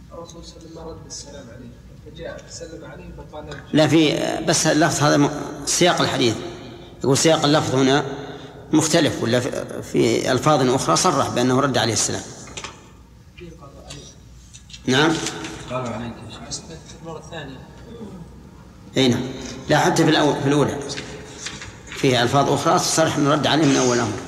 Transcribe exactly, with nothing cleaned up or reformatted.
الرسول صلى الله عليه وسلم رد السلام عليه فجاء سلم عليه فقال لا في بس اللفظ هذا سياق الحديث يقول سياق اللفظ هنا مختلف ولا في ألفاظ أخرى صرح بأنه رد عليه السلام. نعم قالوا عليك المرة الثانية. أي نعم لا حتى في الأول في الأولى فيها ألفاظ أخرى صرح أنه رد عليه من أول أمر.